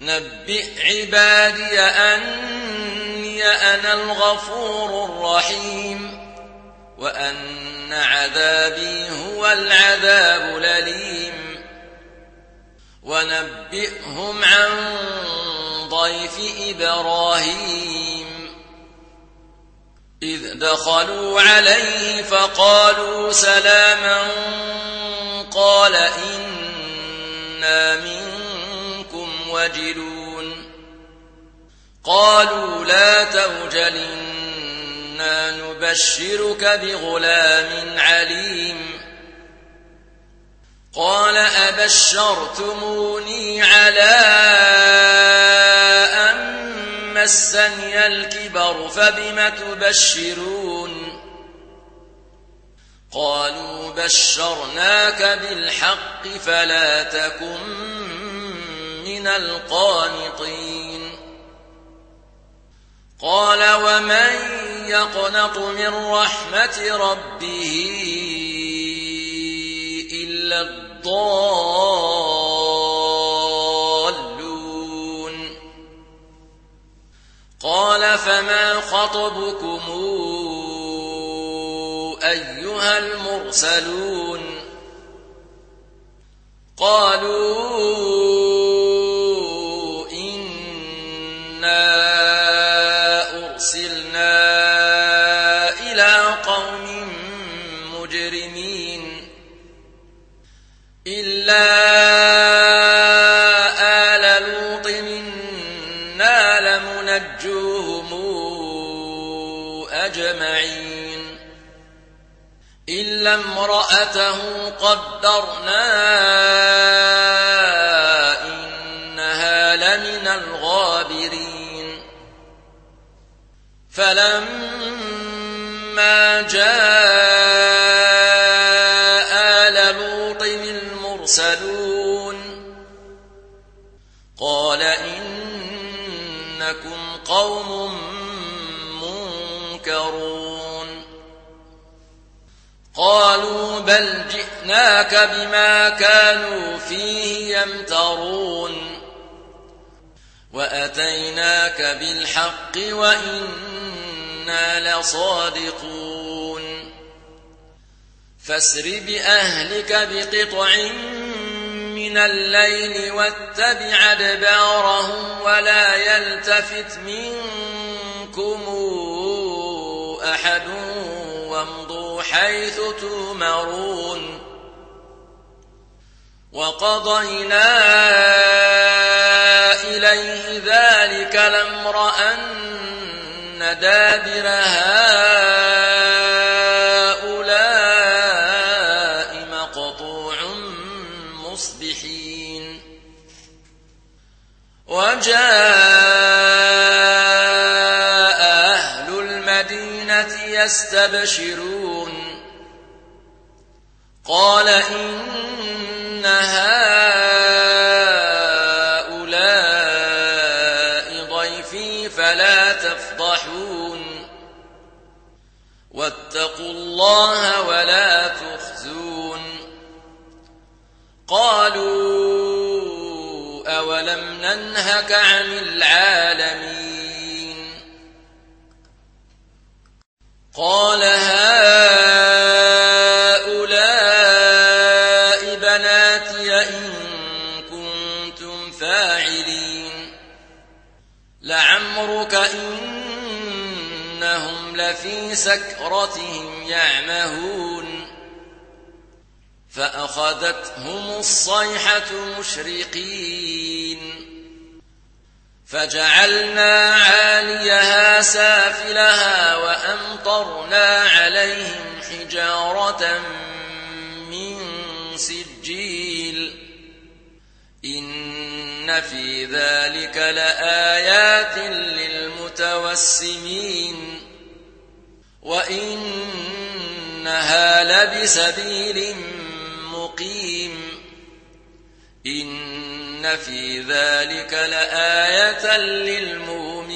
نبئ عبادي أني أنا الغفور الرحيم وأن عذابي هو العذاب الأليم ونبئهم عن ضيف إبراهيم إذ دخلوا عليه فقالوا سلاما قال إنا منكم وجلون قالوا لا توجل إنا نبشرك بغلام عليم قال أبشرتموني على أن مسني الكبر فبم تبشرون قالوا بشرناك بالحق فلا تكن من القانطين قال ومن يقنط من رحمة ربه إلا الضالون قال فما خطبكم أيها المرسلون قالوا إنا أرسلنا إلى قوم مجرمين إلا آل لوط إنا لمنجوهم أجمعين إلا امرأته قدرنا إنها لمن الغابرين فلما جاء آل لوط المرسلون قال إنكم قوم منكرون قالوا بل جئناك بما كانوا فيه يمترون وأتيناك بالحق وإنا لصادقون فاسر بأهلك بقطع من الليل واتبع أدبارهم ولا يلتفت منكم أحد وامضوا حيث تؤمرون وقضينا إليه ذلك الأمر أن دابر هؤلاء مقطوع مصبحين وجاء أهل المدينة يستبشرون قال إن هؤلاء ضيفي فلا تفضحون واتقوا الله ولا تخزون قالوا أولم ننهك عن العالمين قال هؤلاء بناتي إن كنتم فاعلين لعمرك إنهم لفي سكرتهم يعمهون فأخذتهم الصيحة مشرقين فجعلنا عاليها سافلها وأمطرنا عليهم حجارة من سجيل إن في ذلك لآيات للمتوسمين وإنها لبسبيل مقيم إن في ذلك لآية للمؤمنين